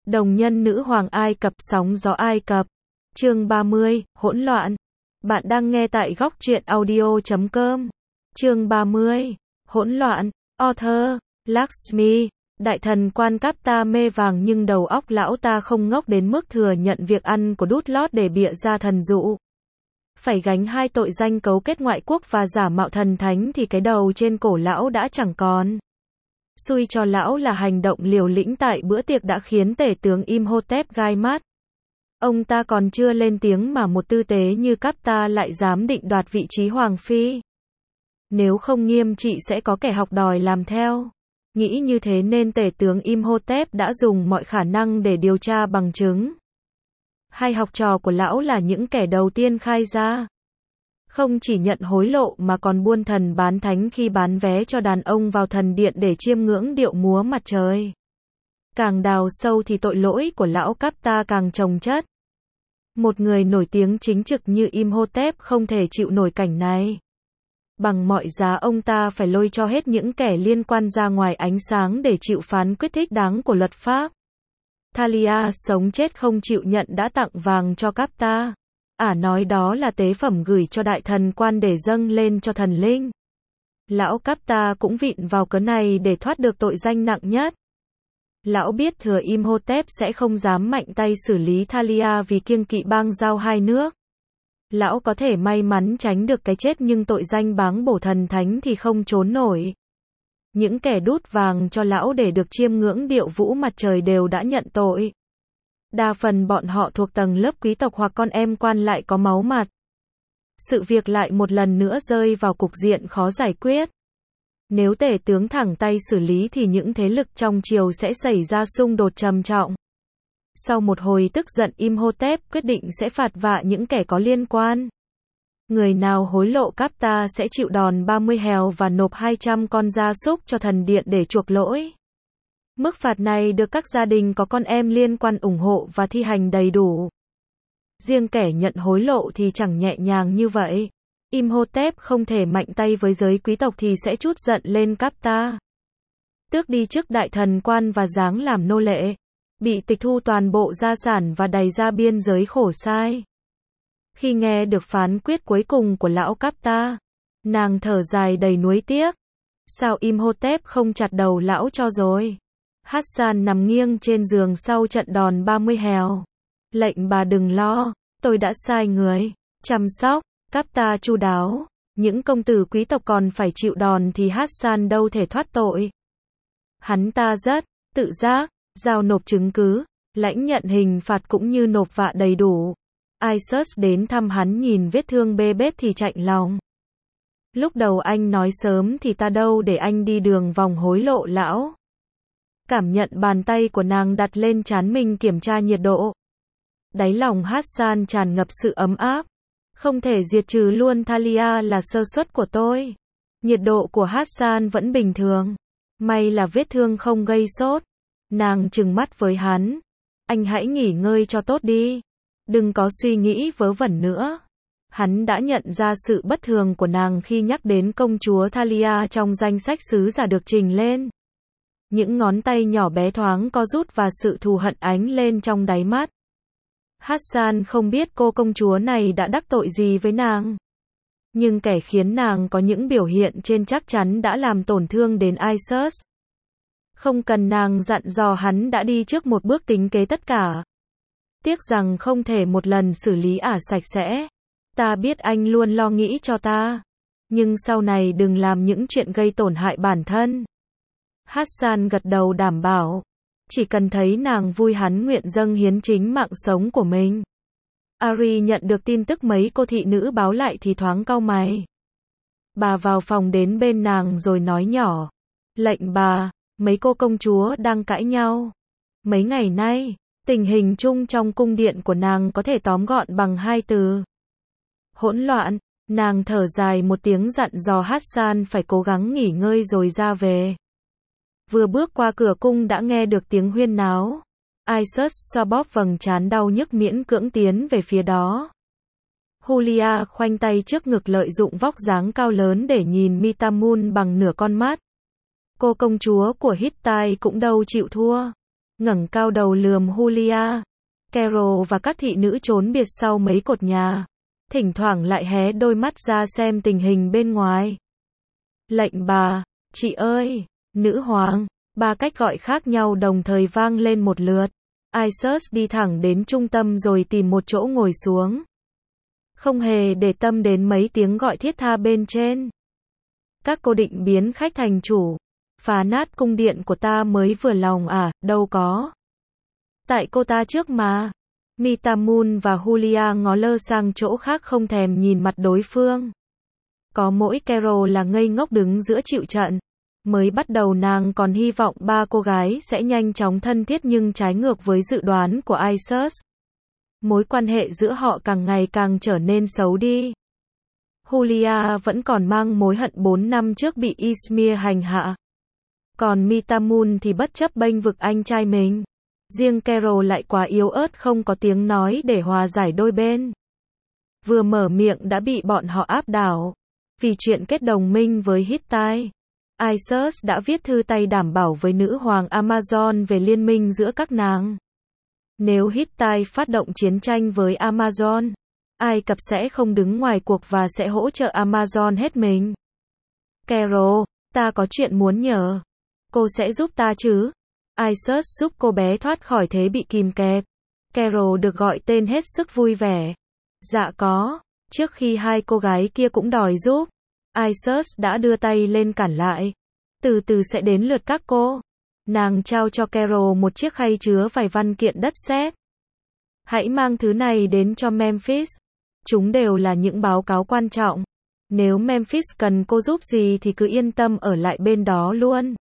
Đồng nhân nữ hoàng Ai Cập, sóng gió Ai Cập. Chương 30, hỗn loạn. Bạn đang nghe tại góc truyện audio.com. Chương 30, hỗn loạn. Author, Lakshmi. Đại thần quan Cáp ta mê vàng nhưng đầu óc lão ta không ngốc đến mức thừa nhận việc ăn của đút lót để bịa ra thần dụ. Phải gánh hai tội danh cấu kết ngoại quốc và giả mạo thần thánh thì cái đầu trên cổ lão đã chẳng còn. Xui cho lão là hành động liều lĩnh tại bữa tiệc đã khiến tể tướng Imhotep gai mắt. Ông ta còn chưa lên tiếng mà một tư tế như Cáp ta lại dám định đoạt vị trí hoàng phi. Nếu không nghiêm trị sẽ có kẻ học đòi làm theo. Nghĩ như thế nên tể tướng Imhotep đã dùng mọi khả năng để điều tra bằng chứng. Hai học trò của lão là những kẻ đầu tiên khai ra. Không chỉ nhận hối lộ mà còn buôn thần bán thánh khi bán vé cho đàn ông vào thần điện để chiêm ngưỡng điệu múa mặt trời. Càng đào sâu thì tội lỗi của lão Cáp ta càng chồng chất. Một người nổi tiếng chính trực như Imhotep không thể chịu nổi cảnh này. Bằng mọi giá ông ta phải lôi cho hết những kẻ liên quan ra ngoài ánh sáng để chịu phán quyết thích đáng của luật pháp. Thalia sống chết không chịu nhận đã tặng vàng cho Cáp ta. Ả nói đó là tế phẩm gửi cho đại thần quan để dâng lên cho thần linh. Lão Cáp ta cũng vịn vào cớ này để thoát được tội danh nặng nhất. Lão biết thừa Imhotep sẽ không dám mạnh tay xử lý Thalia vì kiêng kỵ bang giao hai nước. Lão có thể may mắn tránh được cái chết nhưng tội danh báng bổ thần thánh thì không trốn nổi. Những kẻ đút vàng cho lão để được chiêm ngưỡng điệu vũ mặt trời đều đã nhận tội. Đa phần bọn họ thuộc tầng lớp quý tộc hoặc con em quan lại có máu mặt. Sự việc lại một lần nữa rơi vào cục diện khó giải quyết. Nếu tể tướng thẳng tay xử lý thì những thế lực trong triều sẽ xảy ra xung đột trầm trọng. Sau một hồi tức giận Imhotep quyết định sẽ phạt vạ những kẻ có liên quan. Người nào hối lộ Cáp ta sẽ chịu đòn 30 hèo và nộp 200 con gia súc cho thần điện để chuộc lỗi. Mức phạt này được các gia đình có con em liên quan ủng hộ và thi hành đầy đủ. Riêng kẻ nhận hối lộ thì chẳng nhẹ nhàng như vậy. Imhotep không thể mạnh tay với giới quý tộc thì sẽ trút giận lên Cáp ta. Tước đi chức đại thần quan và giáng làm nô lệ. Bị tịch thu toàn bộ gia sản và đày ra biên giới khổ sai. Khi nghe được phán quyết cuối cùng của lão Cáp ta, nàng thở dài đầy nuối tiếc. Sao Imhotep không chặt đầu lão cho rồi? Hassan nằm nghiêng trên giường sau trận đòn 30 hèo. Lệnh bà đừng lo, tôi đã sai người chăm sóc Cáp ta chu đáo. Những công tử quý tộc còn phải chịu đòn thì Hassan đâu thể thoát tội. Hắn ta rất tự giác, giao nộp chứng cứ, lãnh nhận hình phạt cũng như nộp vạ đầy đủ. Isus đến thăm hắn nhìn vết thương bê bết thì chạnh lòng. Lúc đầu anh nói sớm thì ta đâu để anh đi đường vòng hối lộ lão. Cảm nhận bàn tay của nàng đặt lên trán mình kiểm tra nhiệt độ. Đáy lòng Hassan tràn ngập sự ấm áp. Không thể diệt trừ luôn Thalia là sơ suất của tôi. Nhiệt độ của Hassan vẫn bình thường. May là vết thương không gây sốt. Nàng trừng mắt với hắn. Anh hãy nghỉ ngơi cho tốt đi. Đừng có suy nghĩ vớ vẩn nữa. Hắn đã nhận ra sự bất thường của nàng khi nhắc đến công chúa Thalia trong danh sách sứ giả được trình lên. Những ngón tay nhỏ bé thoáng co rút và sự thù hận ánh lên trong đáy mắt. Hassan không biết cô công chúa này đã đắc tội gì với nàng. Nhưng kẻ khiến nàng có những biểu hiện trên chắc chắn đã làm tổn thương đến Isus. Không cần nàng dặn dò hắn đã đi trước một bước tính kế tất cả. Tiếc rằng không thể một lần xử lý Ả sạch sẽ. Ta biết anh luôn lo nghĩ cho ta. Nhưng sau này đừng làm những chuyện gây tổn hại bản thân. Hassan gật đầu đảm bảo. Chỉ cần thấy nàng vui hắn nguyện dâng hiến chính mạng sống của mình. Ari nhận được tin tức mấy cô thị nữ báo lại thì thoáng cau mày. Bà vào phòng đến bên nàng rồi nói nhỏ. Lệnh bà, mấy cô công chúa đang cãi nhau. Mấy ngày nay, tình hình chung trong cung điện của nàng có thể tóm gọn bằng hai từ. Hỗn loạn. Nàng thở dài một tiếng dặn dò Hassan phải cố gắng nghỉ ngơi rồi ra về. Vừa bước qua cửa cung đã nghe được tiếng huyên náo. Isus xoa bóp vầng trán đau nhức miễn cưỡng tiến về phía đó. Julia khoanh tay trước ngực lợi dụng vóc dáng cao lớn để nhìn Mitamun bằng nửa con mắt. Cô công chúa của Hittite cũng đâu chịu thua. ngẩng cao đầu lườm Julia. Carol và các thị nữ trốn biệt sau mấy cột nhà, thỉnh thoảng lại hé đôi mắt ra xem tình hình bên ngoài. Lệnh bà, chị ơi, nữ hoàng, ba cách gọi khác nhau đồng thời vang lên một lượt. Isus đi thẳng đến trung tâm rồi tìm một chỗ ngồi xuống. Không hề để tâm đến mấy tiếng gọi thiết tha bên trên. Các cô định biến khách thành chủ, phá nát cung điện của ta mới vừa lòng à, đâu có. Tại cô ta trước mà. Mitamun và Julia ngó lơ sang chỗ khác không thèm nhìn mặt đối phương. Có mỗi Carol là ngây ngốc đứng giữa chịu trận. Mới bắt đầu nàng còn hy vọng ba cô gái sẽ nhanh chóng thân thiết nhưng trái ngược với dự đoán của Isus. Mối quan hệ giữa họ càng ngày càng trở nên xấu đi. Julia vẫn còn mang mối hận 4 năm trước bị Izmir hành hạ. Còn Mitamun thì bất chấp bênh vực anh trai mình. Riêng Carol lại quá yếu ớt không có tiếng nói để hòa giải đôi bên. Vừa mở miệng đã bị bọn họ áp đảo. Vì chuyện kết đồng minh với Hittite, Isus đã viết thư tay đảm bảo với nữ hoàng Amazon về liên minh giữa các nàng. Nếu Hittite phát động chiến tranh với Amazon, Ai Cập sẽ không đứng ngoài cuộc và sẽ hỗ trợ Amazon hết mình. Carol, ta có chuyện muốn nhờ. Cô sẽ giúp ta chứ? Isus giúp cô bé thoát khỏi thế bị kìm kẹp. Carol được gọi tên hết sức vui vẻ. Dạ có. Trước khi hai cô gái kia cũng đòi giúp, Isus đã đưa tay lên cản lại. Từ từ sẽ đến lượt các cô. Nàng trao cho Carol một chiếc khay chứa vài văn kiện đất sét. Hãy mang thứ này đến cho Memphis. Chúng đều là những báo cáo quan trọng. Nếu Memphis cần cô giúp gì thì cứ yên tâm ở lại bên đó luôn.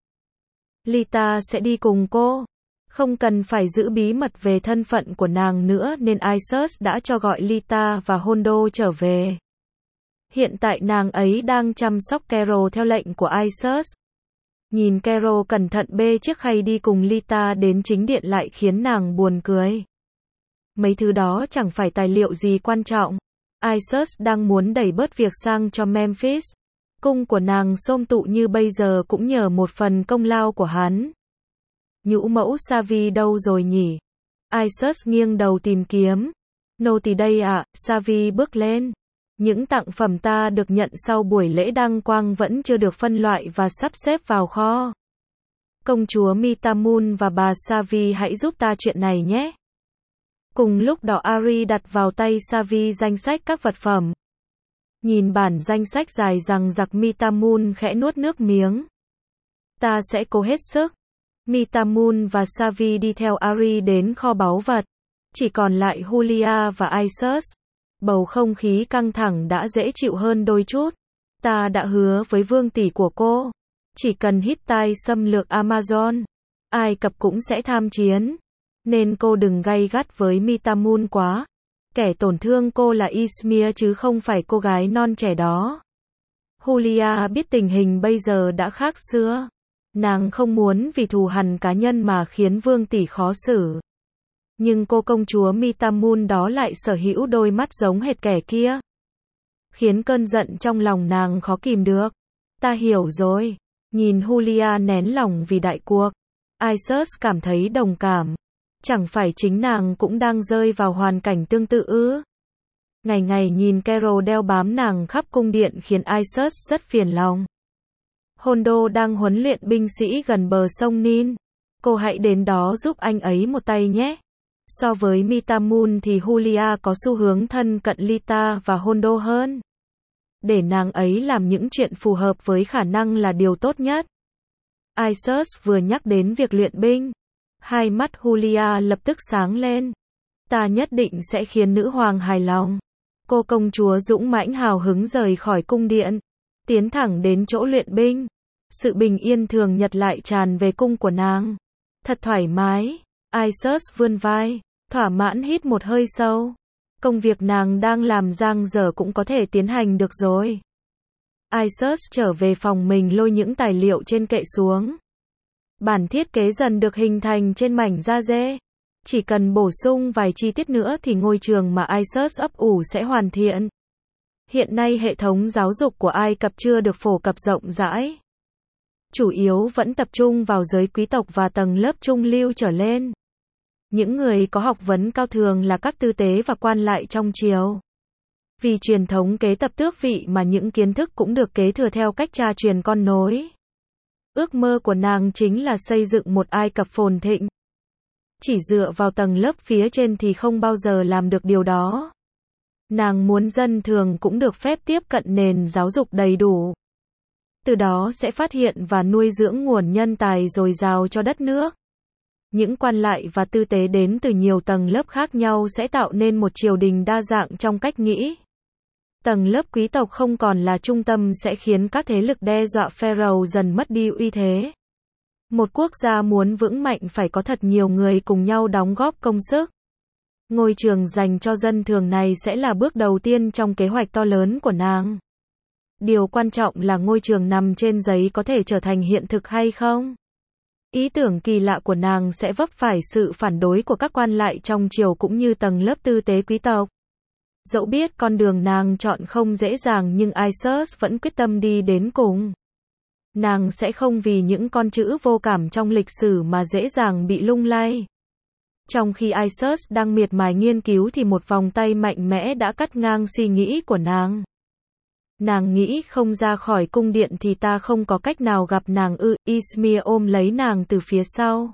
Lita sẽ đi cùng cô. Không cần phải giữ bí mật về thân phận của nàng nữa nên Isus đã cho gọi Lita và Hondo trở về. Hiện tại nàng ấy đang chăm sóc Carol theo lệnh của Isus. Nhìn Carol cẩn thận bê chiếc khay đi cùng Lita đến chính điện lại khiến nàng buồn cười. Mấy thứ đó chẳng phải tài liệu gì quan trọng. Isus đang muốn đẩy bớt việc sang cho Memphis. Cung của nàng xôm tụ như bây giờ cũng nhờ một phần công lao của hắn. Nhũ mẫu Savi đâu rồi nhỉ? Isus nghiêng đầu tìm kiếm. Nô tỳ đây ạ, Savi bước lên. Những tặng phẩm ta được nhận sau buổi lễ đăng quang vẫn chưa được phân loại và sắp xếp vào kho. Công chúa Mitamun và bà Savi hãy giúp ta chuyện này nhé. Cùng lúc đó Ari đặt vào tay Savi danh sách các vật phẩm. Nhìn bản danh sách dài rằng giặc Mitamun khẽ nuốt nước miếng. Ta sẽ cố hết sức. Mitamun và Savi đi theo Ari đến kho báu vật. Chỉ còn lại Julia và Isus. Bầu không khí căng thẳng đã dễ chịu hơn đôi chút. Ta đã hứa với vương tỷ của cô. Chỉ cần Hittite xâm lược Amazon, Ai Cập cũng sẽ tham chiến. Nên cô đừng gay gắt với Mitamun quá. Kẻ tổn thương cô là Izmir chứ không phải cô gái non trẻ đó. Julia biết tình hình bây giờ đã khác xưa. Nàng không muốn vì thù hằn cá nhân mà khiến vương tỷ khó xử. Nhưng cô công chúa Mitamun đó lại sở hữu đôi mắt giống hệt kẻ kia. Khiến cơn giận trong lòng nàng khó kìm được. Ta hiểu rồi. Nhìn Julia nén lòng vì đại cuộc. Isus cảm thấy đồng cảm. Chẳng phải chính nàng cũng đang rơi vào hoàn cảnh tương tự ư? Ngày ngày nhìn Carol đeo bám nàng khắp cung điện khiến Isus rất phiền lòng. Hondo đang huấn luyện binh sĩ gần bờ sông Nin. Cô hãy đến đó giúp anh ấy một tay nhé. So với Mitamun thì Julia có xu hướng thân cận Lita và Hondo hơn. Để nàng ấy làm những chuyện phù hợp với khả năng là điều tốt nhất. Isus vừa nhắc đến việc luyện binh. Hai mắt Julia lập tức sáng lên. Ta nhất định sẽ khiến nữ hoàng hài lòng. Cô công chúa dũng mãnh hào hứng rời khỏi cung điện. Tiến thẳng đến chỗ luyện binh. Sự bình yên thường nhật lại tràn về cung của nàng. Thật thoải mái. Isus vươn vai. Thỏa mãn hít một hơi sâu. Công việc nàng đang làm dang dở cũng có thể tiến hành được rồi. Isus trở về phòng mình lôi những tài liệu trên kệ xuống. Bản thiết kế dần được hình thành trên mảnh da dê. Chỉ cần bổ sung vài chi tiết nữa thì ngôi trường mà Isus ấp ủ sẽ hoàn thiện. Hiện nay hệ thống giáo dục của Ai Cập chưa được phổ cập rộng rãi. Chủ yếu vẫn tập trung vào giới quý tộc và tầng lớp trung lưu trở lên. Những người có học vấn cao thường là các tư tế và quan lại trong triều. Vì truyền thống kế tập tước vị mà những kiến thức cũng được kế thừa theo cách cha truyền con nối. Ước mơ của nàng chính là xây dựng một Ai Cập phồn thịnh. Chỉ dựa vào tầng lớp phía trên thì không bao giờ làm được điều đó. Nàng muốn dân thường cũng được phép tiếp cận nền giáo dục đầy đủ. Từ đó sẽ phát hiện và nuôi dưỡng nguồn nhân tài dồi dào cho đất nước. Những quan lại và tư tế đến từ nhiều tầng lớp khác nhau sẽ tạo nên một triều đình đa dạng trong cách nghĩ. Tầng lớp quý tộc không còn là trung tâm sẽ khiến các thế lực đe dọa Pharaoh dần mất đi uy thế. Một quốc gia muốn vững mạnh phải có thật nhiều người cùng nhau đóng góp công sức. Ngôi trường dành cho dân thường này sẽ là bước đầu tiên trong kế hoạch to lớn của nàng. Điều quan trọng là ngôi trường nằm trên giấy có thể trở thành hiện thực hay không. Ý tưởng kỳ lạ của nàng sẽ vấp phải sự phản đối của các quan lại trong triều cũng như tầng lớp tư tế quý tộc. Dẫu biết con đường nàng chọn không dễ dàng nhưng Isis vẫn quyết tâm đi đến cùng. Nàng sẽ không vì những con chữ vô cảm trong lịch sử mà dễ dàng bị lung lay. Trong khi Isis đang miệt mài nghiên cứu thì một vòng tay mạnh mẽ đã cắt ngang suy nghĩ của nàng. Nàng nghĩ không ra khỏi cung điện thì ta không có cách nào gặp nàng ư. Izmir ôm lấy nàng từ phía sau.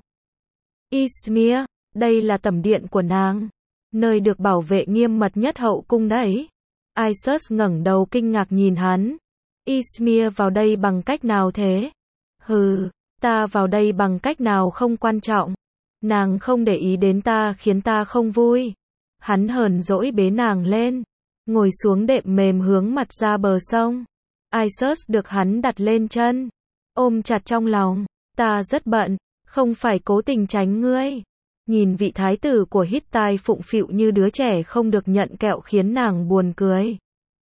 Izmir, đây là tẩm điện của nàng. Nơi được bảo vệ nghiêm mật nhất hậu cung đấy. Isis ngẩng đầu kinh ngạc nhìn hắn. Izmir vào đây bằng cách nào thế? Hừ, ta vào đây bằng cách nào không quan trọng. Nàng không để ý đến ta khiến ta không vui. Hắn hờn dỗi bế nàng lên. Ngồi xuống đệm mềm hướng mặt ra bờ sông. Isis được hắn đặt lên chân. Ôm chặt trong lòng. Ta rất bận, không phải cố tình tránh ngươi. Nhìn vị thái tử của Hittite phụng phịu như đứa trẻ không được nhận kẹo khiến nàng buồn cười.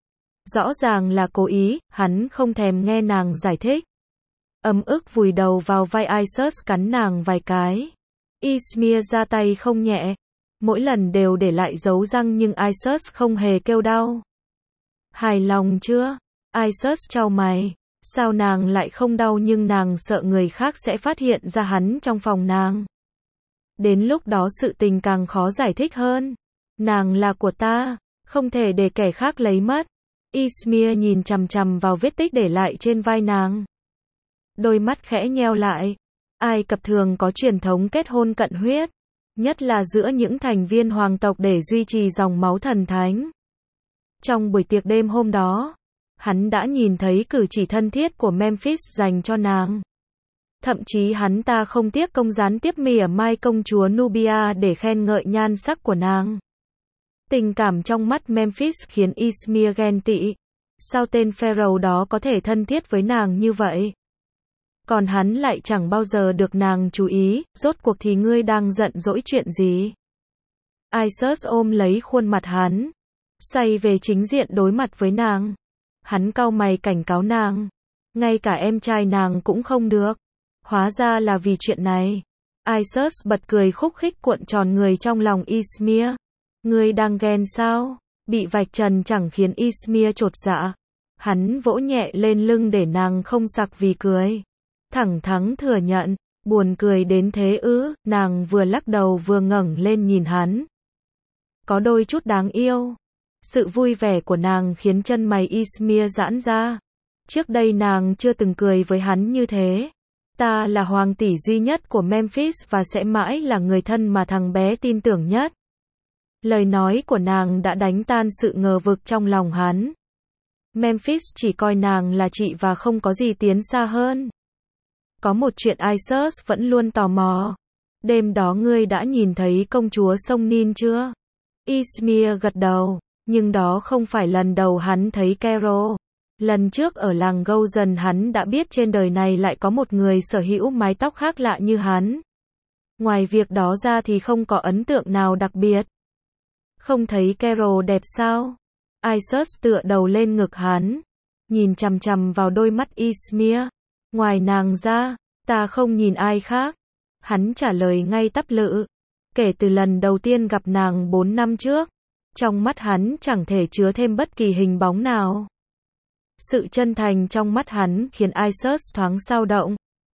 Rõ ràng là cố ý, hắn không thèm nghe nàng giải thích. Ấm ức vùi đầu vào vai Isis cắn nàng vài cái. Izmir ra tay không nhẹ. Mỗi lần đều để lại dấu răng nhưng Isis không hề kêu đau. Hài lòng chưa? Isis chau mày. Sao nàng lại không đau nhưng nàng sợ người khác sẽ phát hiện ra hắn trong phòng nàng. Đến lúc đó sự tình càng khó giải thích hơn. Nàng là của ta, không thể để kẻ khác lấy mất. Izmir nhìn chằm chằm vào vết tích để lại trên vai nàng. Đôi mắt khẽ nheo lại. Ai Cập thường có truyền thống kết hôn cận huyết, nhất là giữa những thành viên hoàng tộc để duy trì dòng máu thần thánh. Trong buổi tiệc đêm hôm đó, hắn đã nhìn thấy cử chỉ thân thiết của Memphis dành cho nàng. Thậm chí hắn ta không tiếc công gián tiếp mỉa mai công chúa Nubia để khen ngợi nhan sắc của nàng. Tình cảm trong mắt Memphis khiến Izmir ghen tị. Sao tên Pharaoh đó có thể thân thiết với nàng như vậy? Còn hắn lại chẳng bao giờ được nàng chú ý, rốt cuộc thì ngươi đang giận dỗi chuyện gì? Isis ôm lấy khuôn mặt hắn, xoay về chính diện đối mặt với nàng. Hắn cau mày cảnh cáo nàng, ngay cả em trai nàng cũng không được. Hóa ra là vì chuyện này. Isis bật cười khúc khích cuộn tròn người trong lòng Izmir. Ngươi đang ghen sao? Bị vạch trần chẳng khiến Izmir chột dạ. Hắn vỗ nhẹ lên lưng để nàng không sặc vì cười. Thẳng thắn thừa nhận, buồn cười đến thế ư? Nàng vừa lắc đầu vừa ngẩng lên nhìn hắn. Có đôi chút đáng yêu. Sự vui vẻ của nàng khiến chân mày Izmir giãn ra. Trước đây nàng chưa từng cười với hắn như thế. Ta là hoàng tỷ duy nhất của Memphis và sẽ mãi là người thân mà thằng bé tin tưởng nhất. Lời nói của nàng đã đánh tan sự ngờ vực trong lòng hắn. Memphis chỉ coi nàng là chị và không có gì tiến xa hơn. Có một chuyện Isis vẫn luôn tò mò. Đêm đó ngươi đã nhìn thấy công chúa sông Nin chưa? Izmir gật đầu, nhưng đó không phải lần đầu hắn thấy Cairo. Lần trước ở làng Gozen hắn đã biết trên đời này lại có một người sở hữu mái tóc khác lạ như hắn. Ngoài việc đó ra thì không có ấn tượng nào đặc biệt. Không thấy Cairo đẹp sao? Isis tựa đầu lên ngực hắn, nhìn chằm chằm vào đôi mắt Izmir. Ngoài nàng ra, ta không nhìn ai khác. Hắn trả lời ngay tắp lự. Kể từ lần đầu tiên gặp nàng 4 năm trước, trong mắt hắn chẳng thể chứa thêm bất kỳ hình bóng nào. Sự chân thành trong mắt hắn khiến Isis thoáng dao động.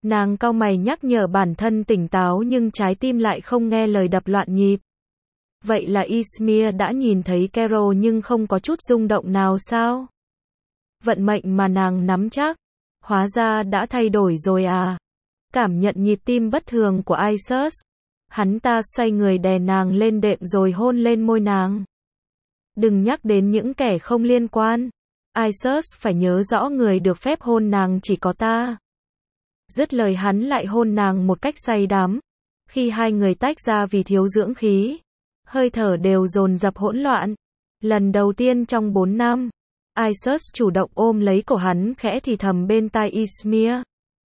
Nàng cau mày nhắc nhở bản thân tỉnh táo nhưng trái tim lại không nghe lời đập loạn nhịp. Vậy là Izmir đã nhìn thấy Carol nhưng không có chút rung động nào sao? Vận mệnh mà nàng nắm chắc, hóa ra đã thay đổi rồi à? Cảm nhận nhịp tim bất thường của Isus, hắn ta xoay người đè nàng lên đệm rồi hôn lên môi nàng. Đừng nhắc đến những kẻ không liên quan. Isus phải nhớ rõ người được phép hôn nàng chỉ có ta. Dứt lời hắn lại hôn nàng một cách say đắm. Khi hai người tách ra vì thiếu dưỡng khí, hơi thở đều dồn dập hỗn loạn. Lần đầu tiên trong 4 năm, Isus chủ động ôm lấy cổ hắn khẽ thì thầm bên tai Izmir.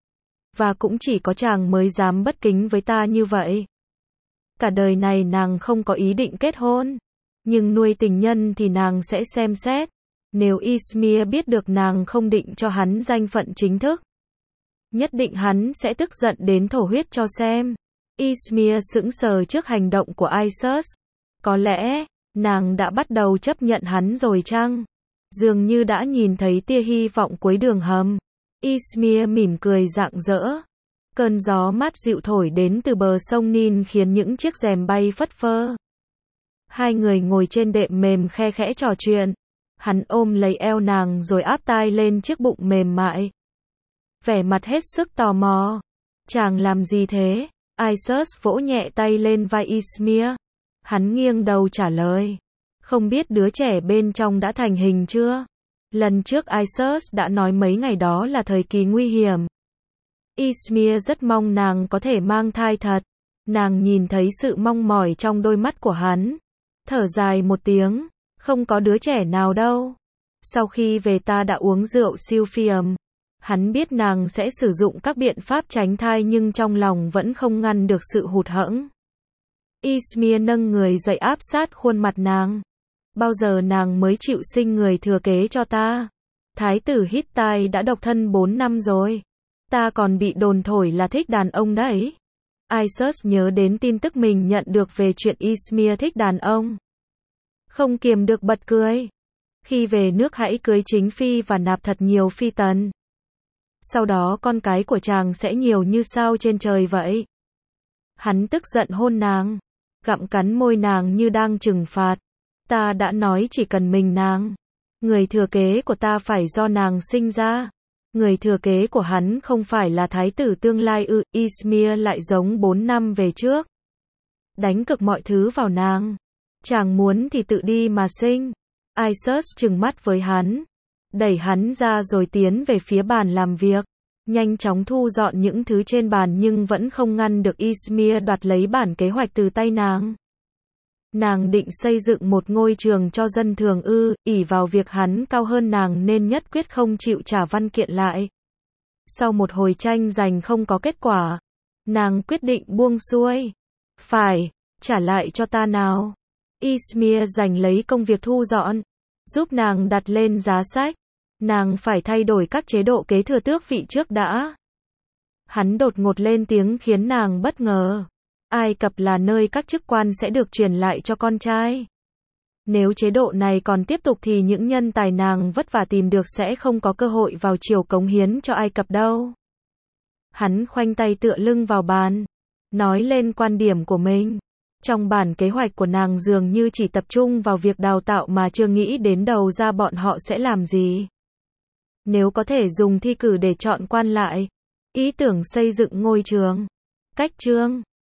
Và cũng chỉ có chàng mới dám bất kính với ta như vậy. Cả đời này nàng không có ý định kết hôn. Nhưng nuôi tình nhân thì nàng sẽ xem xét. Nếu Izmir biết được nàng không định cho hắn danh phận chính thức, nhất định hắn sẽ tức giận đến thổ huyết cho xem. Izmir sững sờ trước hành động của Isus. Có lẽ, nàng đã bắt đầu chấp nhận hắn rồi chăng? Dường như đã nhìn thấy tia hy vọng cuối đường hầm. Izmir mỉm cười rạng rỡ. Cơn gió mát dịu thổi đến từ bờ sông Nin khiến những chiếc rèm bay phất phơ. Hai người ngồi trên đệm mềm khe khẽ trò chuyện. Hắn ôm lấy eo nàng rồi áp tai lên chiếc bụng mềm mại. Vẻ mặt hết sức tò mò. Chàng làm gì thế? Isus vỗ nhẹ tay lên vai Izmir. Hắn nghiêng đầu trả lời. Không biết đứa trẻ bên trong đã thành hình chưa? Lần trước Isus đã nói mấy ngày đó là thời kỳ nguy hiểm. Izmir rất mong nàng có thể mang thai thật. Nàng nhìn thấy sự mong mỏi trong đôi mắt của hắn. Thở dài một tiếng. Không có đứa trẻ nào đâu. Sau khi về ta đã uống rượu Silphium. Hắn biết nàng sẽ sử dụng các biện pháp tránh thai nhưng trong lòng vẫn không ngăn được sự hụt hẫng. Izmir nâng người dậy áp sát khuôn mặt nàng. Bao giờ nàng mới chịu sinh người thừa kế cho ta? Thái tử Hittite đã độc thân 4 năm rồi. Ta còn bị đồn thổi là thích đàn ông đấy. Isus nhớ đến tin tức mình nhận được về chuyện Izmir thích đàn ông. Không kiềm được bật cười. Khi về nước hãy cưới chính phi và nạp thật nhiều phi tần. Sau đó con cái của chàng sẽ nhiều như sao trên trời vậy. Hắn tức giận hôn nàng. Gặm cắn môi nàng như đang trừng phạt. Ta đã nói chỉ cần mình nàng. Người thừa kế của ta phải do nàng sinh ra. Người thừa kế của hắn không phải là thái tử tương lai ư? Izmir lại giống 4 năm về trước. Đánh cực mọi thứ vào nàng. Chàng muốn thì tự đi mà sinh. Isus trừng mắt với hắn. Đẩy hắn ra rồi tiến về phía bàn làm việc. Nhanh chóng thu dọn những thứ trên bàn nhưng vẫn không ngăn được Izmir đoạt lấy bản kế hoạch từ tay nàng. Nàng định xây dựng một ngôi trường cho dân thường ư? Ỷ vào việc hắn cao hơn nàng nên nhất quyết không chịu trả văn kiện lại. Sau một hồi tranh giành không có kết quả, nàng quyết định buông xuôi. Phải, trả lại cho ta nào. Izmir giành lấy công việc thu dọn, giúp nàng đặt lên giá sách. Nàng phải thay đổi các chế độ kế thừa tước vị trước đã. Hắn đột ngột lên tiếng khiến nàng bất ngờ. Ai Cập là nơi các chức quan sẽ được truyền lại cho con trai. Nếu chế độ này còn tiếp tục thì những nhân tài nàng vất vả tìm được sẽ không có cơ hội vào triều cống hiến cho Ai Cập đâu. Hắn khoanh tay tựa lưng vào bàn, nói lên quan điểm của mình. Trong bản kế hoạch của nàng dường như chỉ tập trung vào việc đào tạo mà chưa nghĩ đến đầu ra bọn họ sẽ làm gì. Nếu có thể dùng thi cử để chọn quan lại, ý tưởng xây dựng ngôi trường, cách chương,